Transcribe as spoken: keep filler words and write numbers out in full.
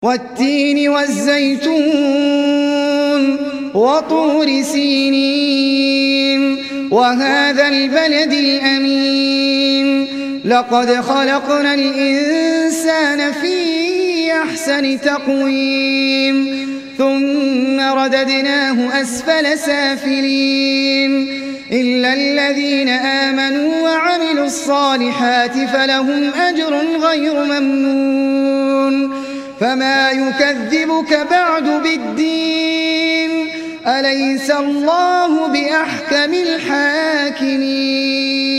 والتين والزيتون وطور سينين وهذا البلد الأمين لقد خلقنا الإنسان في أحسن تقويم ثم رددناه أسفل سافلين إلا الذين آمنوا وعملوا الصالحات فلهم أجر غير ممنون فما يكذبك بعد بالدين أليس الله بأحكم الحاكمين.